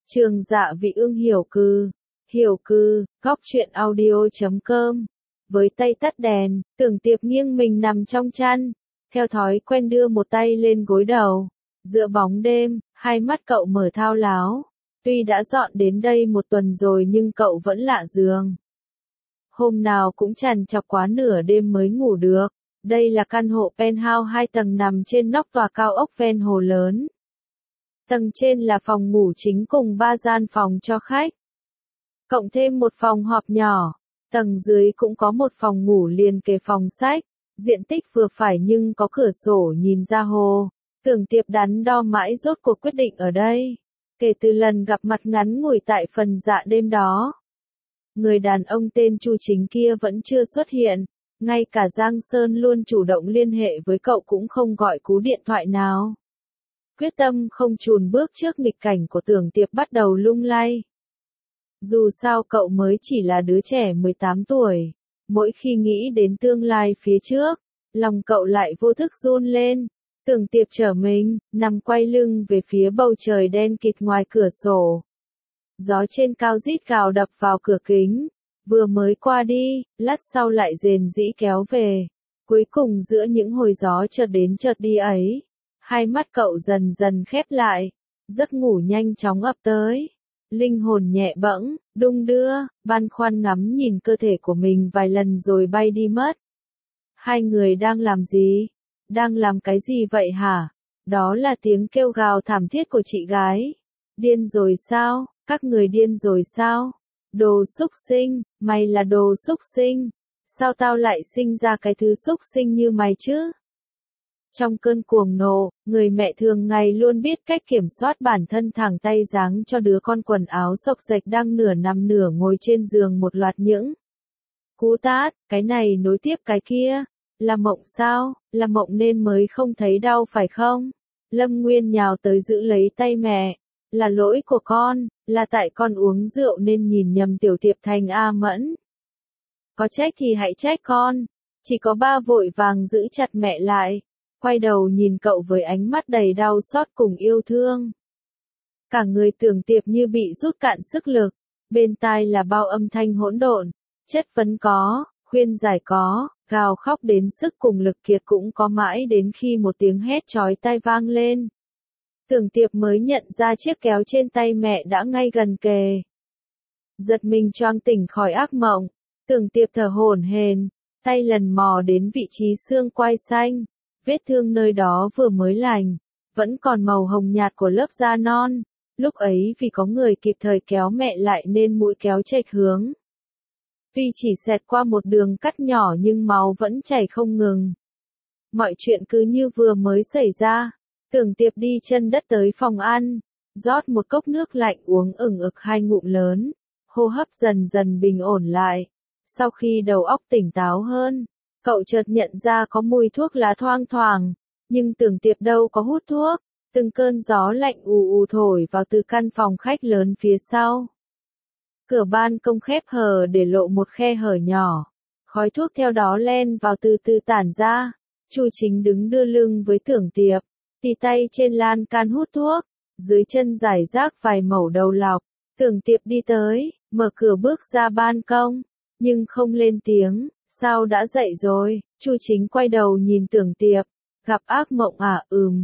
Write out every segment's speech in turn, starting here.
Trường Dạ Vị Ương hiểu cư, góc truyện audio.com. Với tay tắt đèn, Tưởng Tiệp nghiêng mình nằm trong chăn, theo thói quen đưa một tay lên gối đầu. Giữa bóng đêm, hai mắt cậu mở thao láo. Tuy đã dọn đến đây một tuần rồi nhưng cậu vẫn lạ giường. Hôm nào cũng trằn trọc quá nửa đêm mới ngủ được. Đây là căn hộ penthouse 2 tầng nằm trên nóc tòa cao ốc ven hồ lớn. Tầng trên là phòng ngủ chính cùng 3 gian phòng cho khách. Cộng thêm một phòng họp nhỏ. Tầng dưới cũng có một phòng ngủ liền kề phòng sách. Diện tích vừa phải nhưng có cửa sổ nhìn ra hồ. Tưởng Tiệp đắn đo mãi rốt cuộc quyết định ở đây. Kể từ lần gặp mặt ngắn ngủi tại phần dạ đêm đó. Người đàn ông tên Chu Chính kia vẫn chưa xuất hiện. Ngay cả Giang Sơn luôn chủ động liên hệ với cậu cũng không gọi cú điện thoại nào. Quyết tâm không chùn bước trước nghịch cảnh của Tưởng Tiệp bắt đầu lung lay. Dù sao cậu mới chỉ là đứa trẻ 18 tuổi. Mỗi khi nghĩ đến tương lai phía trước, lòng cậu lại vô thức run lên. Tưởng Tiệp trở mình, nằm quay lưng về phía bầu trời đen kịt ngoài cửa sổ. Gió trên cao rít gào đập vào cửa kính. Vừa mới qua đi, lát sau lại rền rĩ kéo về. Cuối cùng giữa những hồi gió chợt đến chợt đi ấy, hai mắt cậu dần dần khép lại. Giấc ngủ nhanh chóng ập tới. Linh hồn nhẹ bẫng, đung đưa, băn khoăn ngắm nhìn cơ thể của mình vài lần rồi bay đi mất. Hai người đang làm gì? Đang làm cái gì vậy hả? Đó là tiếng kêu gào thảm thiết của chị gái. Điên rồi sao? Các người điên rồi sao? Đồ xúc sinh, mày là đồ xúc sinh. Sao tao lại sinh ra cái thứ xúc sinh như mày chứ? Trong cơn cuồng nộ, người mẹ thường ngày luôn biết cách kiểm soát bản thân thẳng tay giáng cho đứa con quần áo xộc xệch đang nửa nằm nửa ngồi trên giường một loạt những cú tát, cái này nối tiếp cái kia. Là mộng sao? Là mộng nên mới không thấy đau phải không? Lâm Nguyên nhào tới giữ lấy tay mẹ. Là lỗi của con, là tại con uống rượu nên nhìn nhầm Tiểu Tiệp thành A Mẫn. Có trách thì hãy trách con. Chỉ có ba vội vàng giữ chặt mẹ lại. Quay đầu nhìn cậu với ánh mắt đầy đau xót cùng yêu thương. Cả người Tưởng Tiệp như bị rút cạn sức lực. Bên tai là bao âm thanh hỗn độn. Chất vấn có, khuyên giải có, gào khóc đến sức cùng lực kiệt cũng có, mãi đến khi một tiếng hét chói tai vang lên. Tưởng Tiệp mới nhận ra chiếc kéo trên tay mẹ đã ngay gần kề. Giật mình choang tỉnh khỏi ác mộng. Tưởng Tiệp thở hổn hển, tay lần mò đến vị trí xương quai xanh. Vết thương nơi đó vừa mới lành, vẫn còn màu hồng nhạt của lớp da non. Lúc ấy vì có người kịp thời kéo mẹ lại nên mũi kéo chệch hướng. Tuy chỉ xẹt qua một đường cắt nhỏ nhưng máu vẫn chảy không ngừng. Mọi chuyện cứ như vừa mới xảy ra. Tưởng Tiệp đi chân đất tới phòng ăn, rót một cốc nước lạnh uống ửng ực 2 ngụm lớn, hô hấp dần dần bình ổn lại. Sau khi đầu óc tỉnh táo hơn, cậu chợt nhận ra có mùi thuốc lá thoang thoảng, nhưng Tưởng Tiệp đâu có hút thuốc. Từng cơn gió lạnh ù ù thổi vào từ căn phòng khách lớn phía sau. Cửa ban công khép hờ để lộ một khe hở nhỏ, khói thuốc theo đó len vào từ từ tản ra. Chu Chính đứng đưa lưng với Tưởng Tiệp, tì tay trên lan can hút thuốc, dưới chân rải rác vài mẩu đầu lọc. Tưởng Tiệp đi tới, mở cửa bước ra ban công, nhưng không lên tiếng. Sao đã dậy rồi? Chu Chính quay đầu nhìn Tưởng Tiệp, gặp ác mộng à?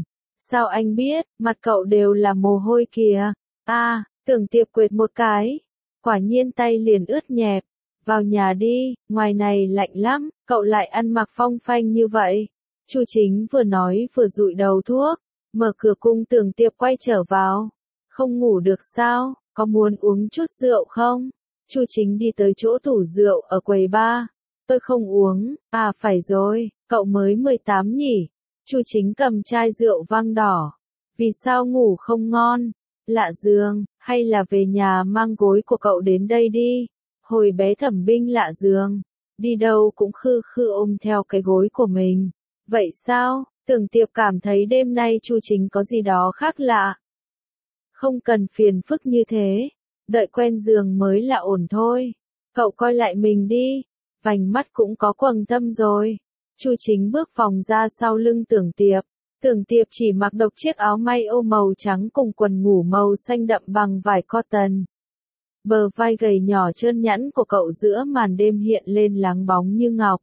Sao anh biết? Mặt cậu đều là mồ hôi kìa. Tưởng Tiệp quệt một cái, quả nhiên tay liền ướt nhẹp. Vào nhà đi, ngoài này lạnh lắm, cậu lại ăn mặc phong phanh như vậy. Chu Chính vừa nói vừa dụi đầu thuốc, mở cửa cung Tưởng Tiệp quay trở vào. Không ngủ được sao? Có muốn uống chút rượu không? Chu Chính đi tới chỗ tủ rượu ở quầy bar. Tôi không uống. Phải rồi, cậu mới 18 nhỉ? Chu Chính cầm chai rượu vang đỏ. Vì sao ngủ không ngon? Lạ giường, hay là về nhà mang gối của cậu đến đây đi? Hồi bé Thẩm Binh lạ giường, đi đâu cũng khư khư ôm theo cái gối của mình. Vậy sao? Tưởng Tiệp cảm thấy đêm nay Chu Chính có gì đó khác lạ. Không cần phiền phức như thế, đợi quen giường mới là ổn thôi. Cậu coi lại mình đi, vành mắt cũng có quầng thâm rồi. Chu Chính bước vòng ra sau lưng Tưởng Tiệp, Tưởng Tiệp chỉ mặc độc chiếc áo may ô màu trắng cùng quần ngủ màu xanh đậm bằng vải cotton. Bờ vai gầy nhỏ trơn nhẵn của cậu giữa màn đêm hiện lên láng bóng như ngọc.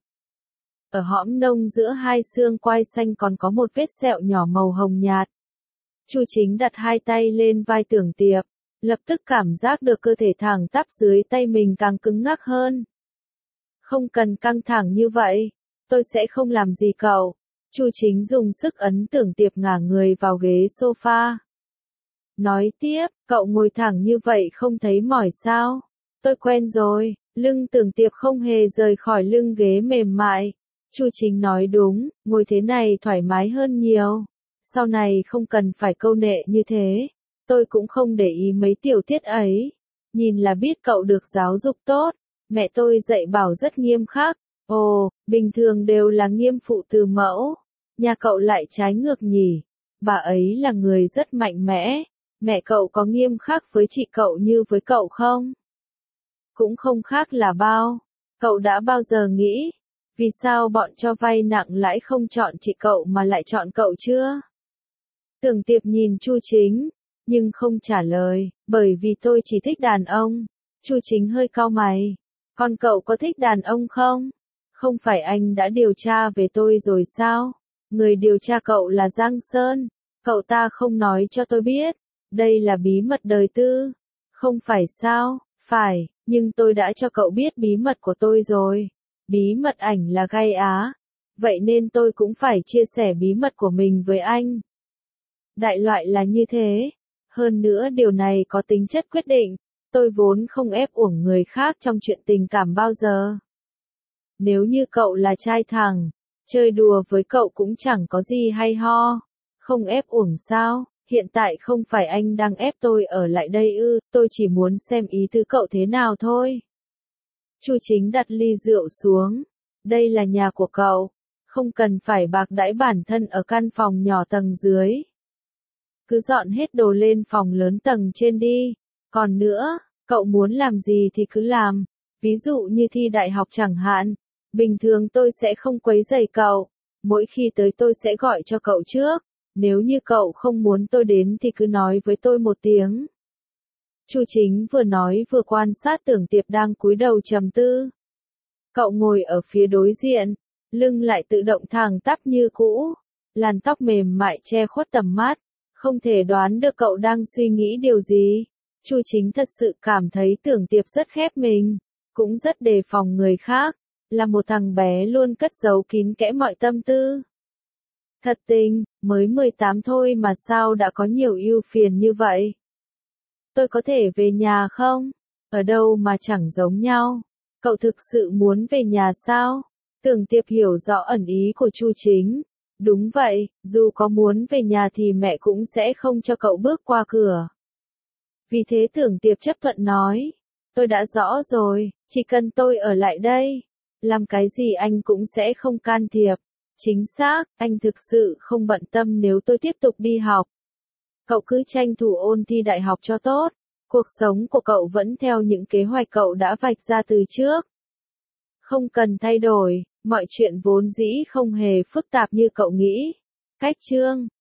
Ở hõm nông giữa hai xương quai xanh còn có một vết sẹo nhỏ màu hồng nhạt. Chu Chính đặt hai tay lên vai Tưởng Tiệp, lập tức cảm giác được cơ thể thẳng tắp dưới tay mình càng cứng ngắc hơn. Không cần căng thẳng như vậy, tôi sẽ không làm gì cậu. Chu Chính dùng sức ấn Tưởng Tiệp ngả người vào ghế sofa. Nói tiếp, cậu ngồi thẳng như vậy không thấy mỏi sao? Tôi quen rồi, lưng Tưởng Tiệp không hề rời khỏi lưng ghế mềm mại. Chu Chính nói đúng, ngồi thế này thoải mái hơn nhiều. Sau này không cần phải câu nệ như thế. Tôi cũng không để ý mấy tiểu tiết ấy. Nhìn là biết cậu được giáo dục tốt. Mẹ tôi dạy bảo rất nghiêm khắc. Ồ, bình thường đều là nghiêm phụ từ mẫu. Nhà cậu lại trái ngược nhỉ. Bà ấy là người rất mạnh mẽ. Mẹ cậu có nghiêm khắc với chị cậu như với cậu không? Cũng không khác là bao. Cậu đã bao giờ nghĩ, vì sao bọn cho vay nặng lãi không chọn chị cậu mà lại chọn cậu chưa? Tưởng Tiệp nhìn Chu Chính, nhưng không trả lời, bởi vì tôi chỉ thích đàn ông. Chu Chính hơi cau mày. Còn cậu có thích đàn ông không? Không phải anh đã điều tra về tôi rồi sao? Người điều tra cậu là Giang Sơn. Cậu ta không nói cho tôi biết. Đây là bí mật đời tư. Không phải sao? Phải, nhưng tôi đã cho cậu biết bí mật của tôi rồi. Bí mật ảnh là gai á. Vậy nên tôi cũng phải chia sẻ bí mật của mình với anh. Đại loại là như thế. Hơn nữa điều này có tính chất quyết định. Tôi vốn không ép uổng người khác trong chuyện tình cảm bao giờ. Nếu như cậu là trai thẳng, chơi đùa với cậu cũng chẳng có gì hay ho. Không ép uổng sao? Hiện tại không phải anh đang ép tôi ở lại đây ư, tôi chỉ muốn xem ý tứ cậu thế nào thôi. Chu Chính đặt ly rượu xuống. Đây là nhà của cậu. Không cần phải bạc đãi bản thân ở căn phòng nhỏ tầng dưới. Cứ dọn hết đồ lên phòng lớn tầng trên đi. Còn nữa, cậu muốn làm gì thì cứ làm. Ví dụ như thi đại học chẳng hạn. Bình thường tôi sẽ không quấy rầy cậu. Mỗi khi tới tôi sẽ gọi cho cậu trước. Nếu như cậu không muốn tôi đến thì cứ nói với tôi một tiếng. Chu Chính vừa nói vừa quan sát Tưởng Tiệp đang cúi đầu trầm tư. Cậu ngồi ở phía đối diện, lưng lại tự động thẳng tắp như cũ, làn tóc mềm mại che khuất tầm mắt, không thể đoán được cậu đang suy nghĩ điều gì. Chu Chính thật sự cảm thấy Tưởng Tiệp rất khép mình, cũng rất đề phòng người khác, là một thằng bé luôn cất giấu kín kẽ mọi tâm tư. Thật tình, mới 18 thôi mà sao đã có nhiều ưu phiền như vậy? Tôi có thể về nhà không? Ở đâu mà chẳng giống nhau? Cậu thực sự muốn về nhà sao? Tưởng Tiệp hiểu rõ ẩn ý của Chu Chính. Đúng vậy, dù có muốn về nhà thì mẹ cũng sẽ không cho cậu bước qua cửa. Vì thế Tưởng Tiệp chấp thuận nói. Tôi đã rõ rồi, chỉ cần tôi ở lại đây. Làm cái gì anh cũng sẽ không can thiệp. Chính xác, anh thực sự không bận tâm nếu tôi tiếp tục đi học. Cậu cứ tranh thủ ôn thi đại học cho tốt. Cuộc sống của cậu vẫn theo những kế hoạch cậu đã vạch ra từ trước. Không cần thay đổi, mọi chuyện vốn dĩ không hề phức tạp như cậu nghĩ. Cách chương